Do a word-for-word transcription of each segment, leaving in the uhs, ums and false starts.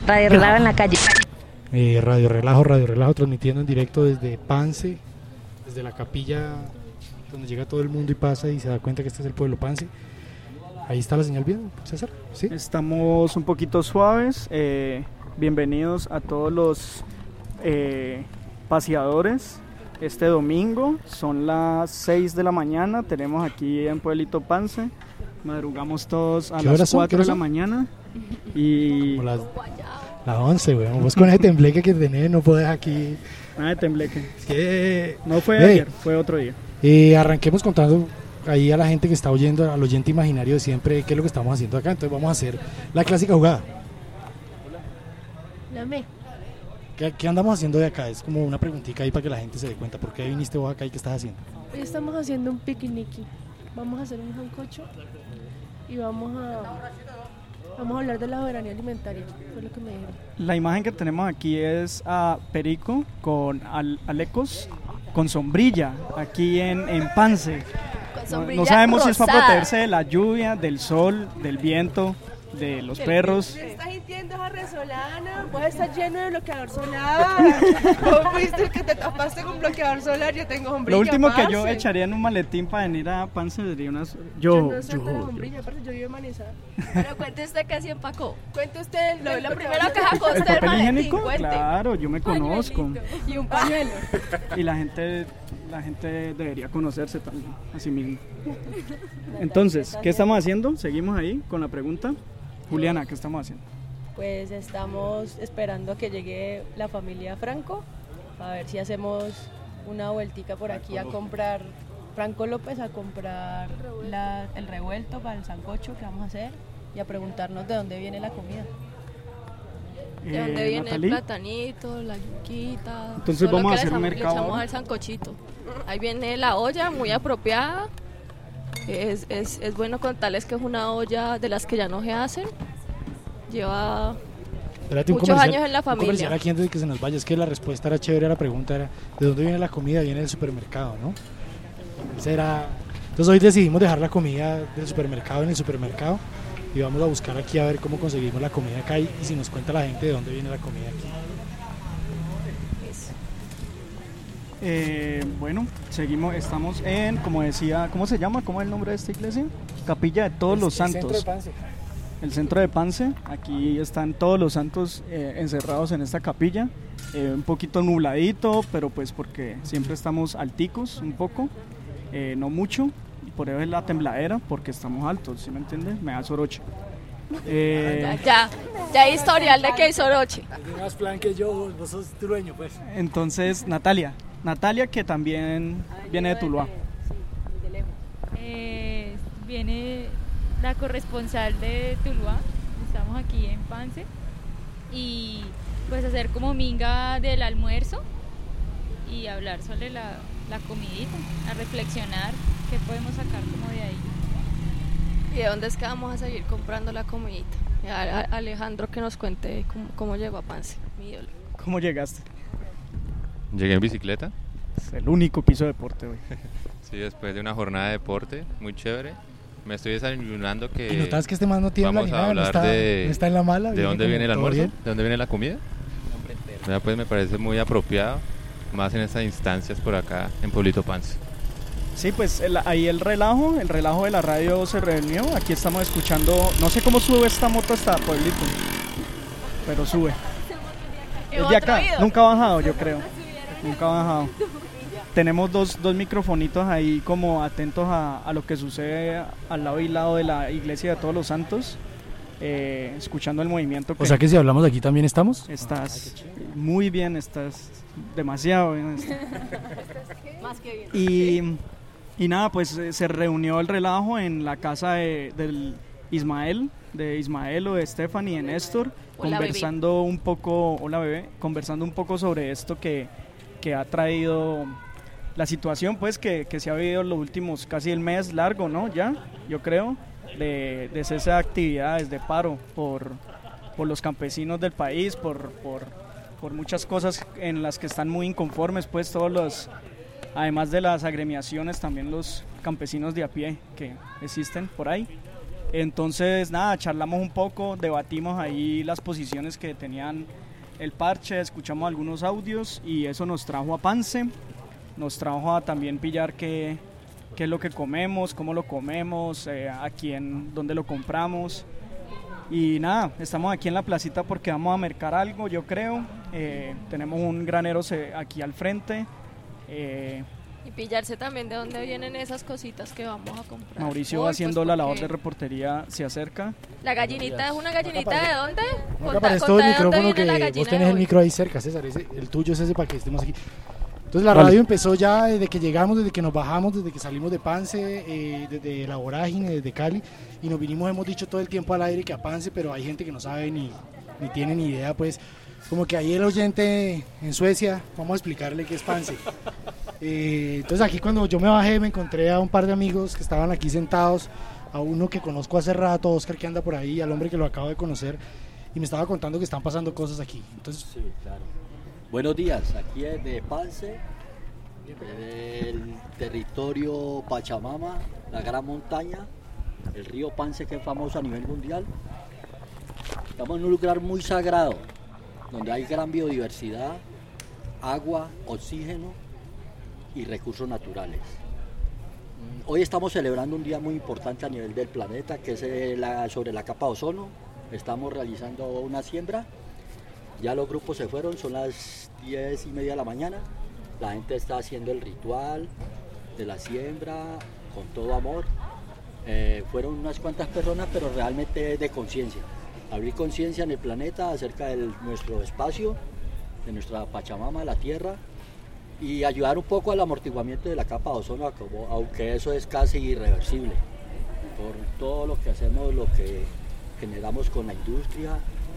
Radio Relajo en la calle. Eh, Radio Relajo, Radio Relajo transmitiendo en directo desde Pance, desde la capilla donde llega todo el mundo y pasa y se da cuenta que este es el pueblo Pance. Ahí está la señal bien, César. ¿Sí? Estamos un poquito suaves. Eh, bienvenidos a todos los eh, paseadores. Este domingo son las seis de la mañana. Tenemos aquí en Pueblito Pance. Madrugamos todos a las cuatro de la mañana. Y como las, las once, weón. Vos con ese tembleque que tenés no podés aquí. Nada de tembleque. Es que no fue hey, ayer, fue otro día. Eh, arranquemos contando ahí a la gente que está oyendo, al oyente imaginario de siempre, qué es lo que estamos haciendo acá. Entonces vamos a hacer la clásica jugada. La me. ¿Qué, ¿Qué andamos haciendo de acá? Es como una preguntita ahí para que la gente se dé cuenta. ¿Por qué viniste vos acá y qué estás haciendo? Hoy estamos haciendo un piquiniqui. Vamos a hacer un sancocho y vamos a vamos a hablar de la soberanía alimentaria. Fue lo que me dijeron. La imagen que tenemos aquí es a Perico con al, Alecos con sombrilla aquí en, en Pance. No, no sabemos rosada. Si es para protegerse de la lluvia, del sol, del viento, de los perros. ¿Me estás sintiendo esa resolana? Vos estás lleno de bloqueador solar. Vos fuiste que te tapaste con bloqueador solar. Yo tengo sombrilla. Lo último parce. que yo echaría en un maletín para venir a Pance sería unas. Yo, Yo, yo no yo, saco la yo. sombrilla, parce, yo vivo en Manizales. Pero cuente usted que así empacó. Cuente usted lo, lo, lo lo primero que sacó ¿El usted el papel maletín, higiénico? cuente. Claro, yo me conozco. y un pañuelo. Y la gente, la gente debería conocerse también, así mismo. Entonces, ¿qué estamos haciendo? Seguimos ahí con la pregunta. Juliana, ¿qué estamos haciendo? Pues estamos esperando a que llegue la familia Franco, a ver si hacemos una vueltica por aquí a comprar, Franco López, a comprar la, el revuelto para el sancocho que vamos a hacer y a preguntarnos de dónde viene la comida. De eh, dónde viene ¿Natalie? El platanito, la yuquita. Entonces vamos a hacer un mercado. Le echamos al sancochito. Ahí viene la olla, muy apropiada. Es, es, es bueno contarles que es una olla de las que ya no se hacen. Lleva Espérate, muchos años en la familia. Un comercial aquí antes de que se nos vaya, es que la respuesta era chévere, la pregunta era ¿de dónde viene la comida? Viene del supermercado, ¿no? Esa era... Entonces hoy decidimos dejar la comida del supermercado en el supermercado y vamos a buscar aquí a ver cómo conseguimos la comida acá y, y si nos cuenta la gente de dónde viene la comida aquí. Eh, bueno, seguimos, estamos en, como decía, ¿cómo se llama? ¿Cómo es el nombre de esta iglesia? Capilla de Todos el, los el Santos. Centro de Pance. El centro de Pance. Aquí están todos los santos eh, encerrados en esta capilla. Eh, un poquito nubladito, pero pues porque siempre estamos alticos un poco, eh, no mucho. Y por eso es la tembladera, porque estamos altos, ¿sí me entiendes? Me da soroche. Eh, ya, ya, ya hay historial de que hay soroche. Tienes más plan que yo, vos sos dueño, pues. Entonces, Natalia. Natalia, que también viene de Tuluá. Eh, viene la corresponsal de Tuluá, estamos aquí en Pance y pues hacer como minga del almuerzo y hablar sobre la, la comidita, a reflexionar qué podemos sacar como de ahí. ¿Y de dónde es que vamos a seguir comprando la comidita? A, a, Alejandro que nos cuente cómo, cómo llegó a Pance, mi ídolo. ¿Cómo llegaste? Llegué en bicicleta. Es el único que hizo deporte hoy. Sí, después de una jornada de deporte muy chévere. Me estoy desayunando que... ¿Y notas que este man no tiembla vamos ni a nada? hablar ¿No está, de, no está en la mala? ¿De dónde viene el almuerzo? Bien. ¿De dónde viene la comida? Ya, pues me parece muy apropiado, más en estas instancias por acá en Pueblito Pance. Sí, pues el, ahí el relajo, el relajo de la radio se reunió. Aquí estamos escuchando, no sé cómo sube esta moto hasta Pueblito, pero sube. Es de acá, nunca ha bajado, yo creo. Nunca ha bajado. Tenemos dos, dos microfonitos ahí como atentos a, a lo que sucede al lado y lado de la iglesia de Todos los Santos, eh, escuchando el movimiento. Que o sea que si hablamos de aquí también estamos. Estás muy bien, estás demasiado bien. Más que bien. Y, y nada, pues eh, se reunió el relajo en la casa de, del Ismael, de Ismael o de Stephanie y Néstor, Hola, conversando bebé. un poco, hola bebé, conversando un poco sobre esto que, que ha traído la situación, pues que, que se ha vivido los últimos casi el mes largo, ¿no? Ya, yo creo, de, de cese de actividades, de paro por, por los campesinos del país, por, por, por muchas cosas en las que están muy inconformes, pues todos los, además de las agremiaciones, también los campesinos de a pie que existen por ahí. Entonces, nada, charlamos un poco, debatimos ahí las posiciones que tenían el parche, escuchamos algunos audios y eso nos trajo a Pance, nos trajo a también pillar qué, qué es lo que comemos, cómo lo comemos, eh, a quién, dónde lo compramos. Y nada, estamos aquí en la placita porque vamos a mercar algo, yo creo. Eh, tenemos un granero aquí al frente. Eh, y pillarse también de dónde vienen esas cositas que vamos a comprar. Mauricio va haciendo la labor de reportería, se acerca. ¿La gallinita es una gallinita de dónde? No, acá aparece todo el micrófono que vos tenés el micro ahí cerca, César, ese, el tuyo es ese para que estemos aquí. Entonces la radio empezó ya desde que llegamos, desde que nos bajamos, desde que salimos de Pance, eh, desde La Vorágine, desde Cali, y nos vinimos, hemos dicho todo el tiempo al aire que a Pance, pero hay gente que no sabe ni, ni tiene ni idea, pues, como que ahí el oyente en Suecia, vamos a explicarle qué es Pance. Eh, entonces aquí cuando yo me bajé me encontré a un par de amigos que estaban aquí sentados, a uno que conozco hace rato, Oscar que anda por ahí, al hombre que lo acabo de conocer, y me estaba contando que están pasando cosas aquí. Entonces, sí, claro. Buenos días, aquí es de Pance, del territorio Pachamama, la gran montaña, el río Pance que es famoso a nivel mundial. Estamos en un lugar muy sagrado, donde hay gran biodiversidad, agua, oxígeno y recursos naturales. Hoy estamos celebrando un día muy importante a nivel del planeta, que es la, sobre la capa de ozono. Estamos realizando una siembra. Ya los grupos se fueron, son las diez y media de la mañana. La gente está haciendo el ritual de la siembra con todo amor. Eh, fueron unas cuantas personas, pero realmente de conciencia. Abrir conciencia en el planeta acerca de nuestro espacio, de nuestra Pachamama, la Tierra, y ayudar un poco al amortiguamiento de la capa de ozono, aunque eso es casi irreversible. Por todo lo que hacemos, lo que generamos con la industria,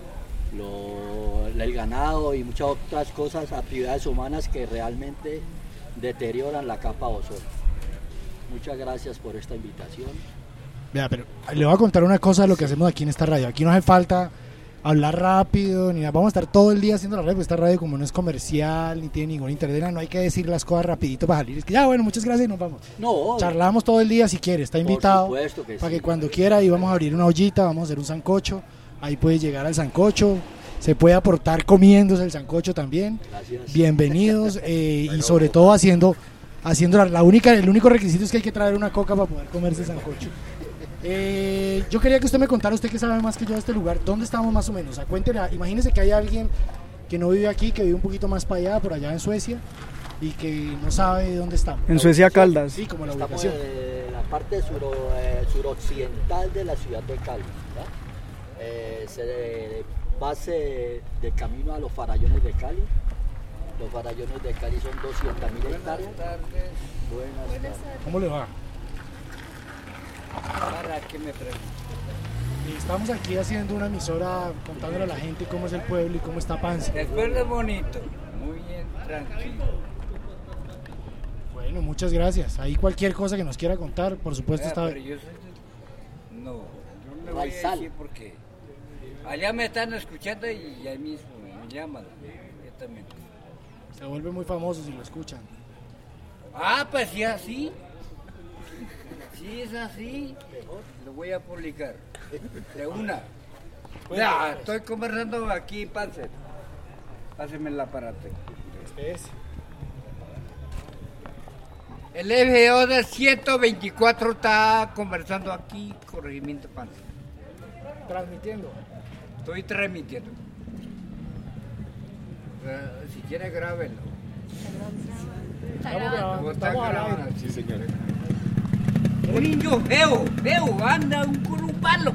Lo, el ganado y muchas otras cosas, actividades humanas que realmente deterioran la capa de ozono. Muchas gracias por esta invitación. Vea, pero le voy a contar una cosa de lo que hacemos aquí en esta radio. Aquí no hace falta hablar rápido, ni nada. Vamos a estar todo el día haciendo la radio, porque esta radio como no es comercial, ni tiene ningún internet, no hay que decir las cosas rapidito para salir. Es que ya, bueno, muchas gracias y nos vamos. No. Charlamos todo el día si quiere, está invitado. Por supuesto que para sí. que cuando quiera, ahí vamos a abrir una ollita, vamos a hacer un sancocho. Ahí puede llegar al sancocho, se puede aportar comiéndose el sancocho también. Gracias. Bienvenidos eh, bueno, y sobre todo haciendo, haciendo la, la única, el único requisito es que hay que traer una coca para poder comerse el sancocho. Eh, yo quería que usted me contara, usted que sabe más que yo de este lugar, ¿dónde estamos más o menos? O sea, cuéntele, imagínese que hay alguien que no vive aquí, que vive un poquito más para allá, por allá en Suecia, y que no sabe dónde estamos. En Suecia, Caldas. Sí, como la Estamos ubicación. en la parte suro, eh, suroccidental de la ciudad de Cali, ¿verdad? Eh, se base del camino a los farallones de Cali. Los farallones de Cali son doscientas mil hectáreas. Buenas tardes. ¿Cómo le va? Para que me Y estamos aquí haciendo una emisora contándole a la gente cómo es el pueblo y cómo está Pance. El pueblo es bonito, muy bien, tranquilo. Bueno, muchas gracias. Ahí cualquier cosa que nos quiera contar, por supuesto, Vea, está... pero yo soy de... No, no le voy a Raizal. decir porque allá me están escuchando y ahí mismo me llaman directamente. Se vuelve muy famoso si lo escuchan. Ah, pues sí, así. Sí, es así. Lo voy a publicar. De una. Ya, estoy conversando aquí, Pance. Páseme el aparato. Este es. El F O de ciento veinticuatro está conversando aquí, Corregimiento Pance. Transmitiendo. Estoy transmitiendo. Eh, si quiere, grábenlo. Estamos grabando, ¿Cómo está estamos al grabando? aire. Sí, señores. Un niño feo, feo, anda un, con un palo.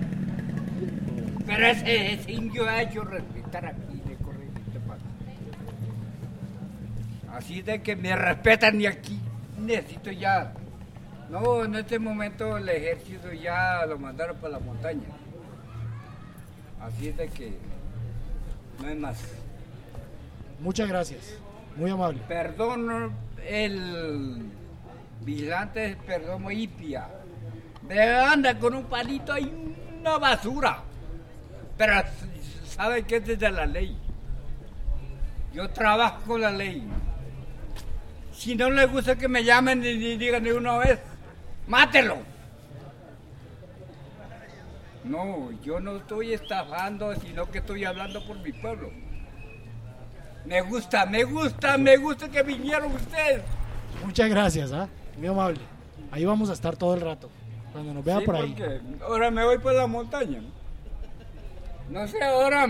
Pero ese, ese indio ha hecho respetar aquí de Corregimiento Pance. Así de que me respetan y aquí necesito ya. No, en este momento el ejército ya lo mandaron para la montaña. Así es de que no hay más. Muchas gracias. Muy amable. Perdón, el vigilante, perdón, hipia. Anda con un palito y una basura. Pero sabe que es de la ley. Yo trabajo con la ley. Si no le gusta que me llamen y digan de una vez, mátelo. No, yo no estoy estafando, sino que estoy hablando por mi pueblo. Me gusta, me gusta, me gusta que vinieron ustedes. Muchas gracias, ¿ah? Muy amable. Ahí vamos a estar todo el rato, cuando nos vea Sí, por ahí. porque ahora me voy por la montaña. No sé, ahora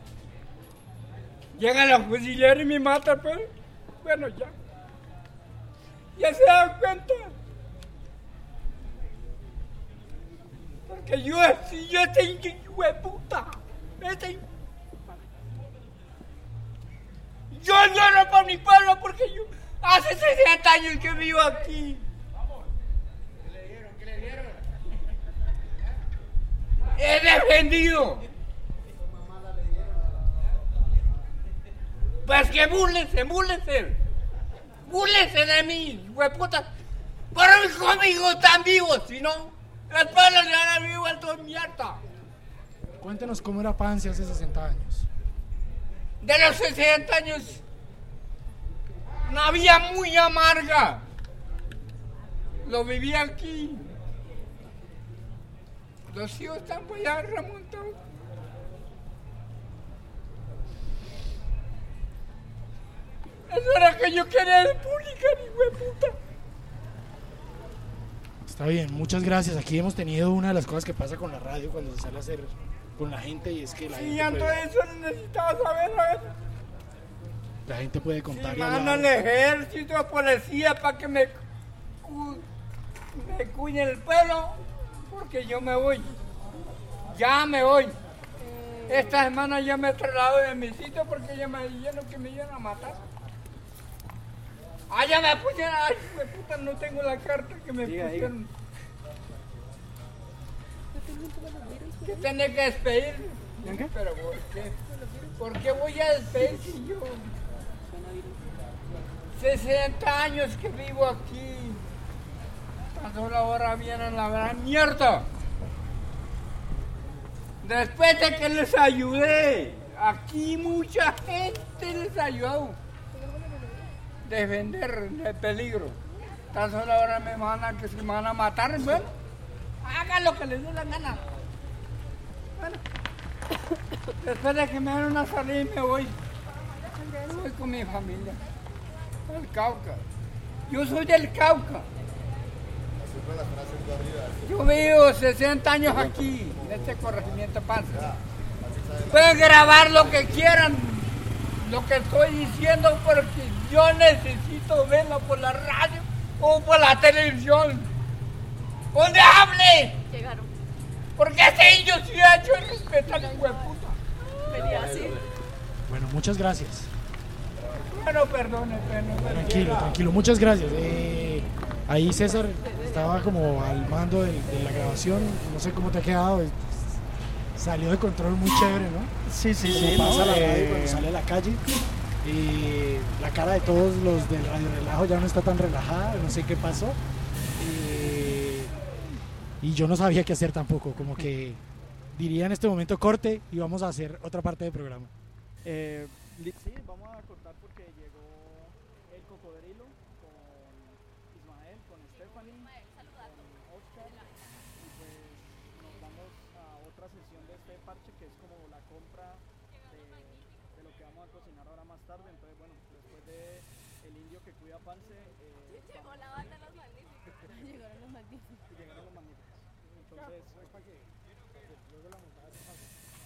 llega la fusilera y me mata, pues. Bueno, ya. Ya se dan cuenta. Porque yo, si yo este hijo de puta, este yo lloro por mi pueblo porque yo hace sesenta años que vivo aquí. He defendido. Pues que búrlense, búrlense. Búrlense de mí, hueputa. Pero mis amigos están vivos, si no, el pueblo se hará vivo al todo mierda. Cuéntenos cómo era Pance hace sesenta años. De los sesenta años, una vida muy amarga. Lo viví aquí. Los hijos están pues ya remontados. Eso era que yo quería publicar, hijo de puta. Está bien, muchas gracias. Aquí hemos tenido una de las cosas que pasa con la radio cuando se sale a hacer con la gente y es que la Sí, gente antes puede, de eso necesitaba saber, a ver. la gente puede contar Si y hablar. mandan al ejército, a policía para que me, cu- me cuiden el pelo, porque yo me voy. Ya me voy. Esta semana ya me traslado de mi sitio porque ya me dijeron que me iban a matar. Ah, ya me pusieron, ay, hijo de puta, no tengo la carta que me Diga, pusieron. ¿Qué tenés que despedir? ¿Qué? ¿Pero por qué? ¿Por qué voy a despedir si yo? sesenta años que vivo aquí. Tan solo ahora vienen la gran mierda. Después de que les ayudé, aquí mucha gente les ayudó. Defender de peligro. Tan solo ahora me van a que se me van a matar, bueno, hagan lo que les dé la gana. Bueno, después de que me dan una salida me voy. Me voy con mi familia. Al Cauca. Yo soy del Cauca. Yo vivo sesenta años aquí, en este corregimiento Pance. Pueden grabar lo que quieran, lo que estoy diciendo, porque yo necesito verlo por la radio o por la televisión. ¿Dónde hable? Llegaron. Porque ese indio sí ha hecho respetar al hueputa. Venía así. Bueno, muchas gracias. Bueno, perdone, perdone. Tranquilo, tranquilo, muchas gracias. Eh, ahí César estaba como al mando de, de la grabación, no sé cómo te ha quedado, salió de control muy chévere, ¿no? Sí, sí, Como sí. pasa ¿no? la radio Eh, cuando sale a la calle. Y la cara de todos los del Radio Relajo ya no está tan relajada, no sé qué pasó. Eh, y yo no sabía qué hacer tampoco, como que diría en este momento corte y vamos a hacer otra parte del programa. Eh, li- sí, vamos a cortar porque llegó el cocodrilo con Ismael, con Stephanie, con Oscar, y pues nos vamos a otra sesión de este parche que es como la compra de, de lo que vamos a cocinar ahora más tarde. Entonces, bueno, después de el indio que cuida Pance, eh, Llegó la banda de los magníficos. Llegaron los magníficos. llegaron los magníficos. Entonces, Luego la montada se pasa.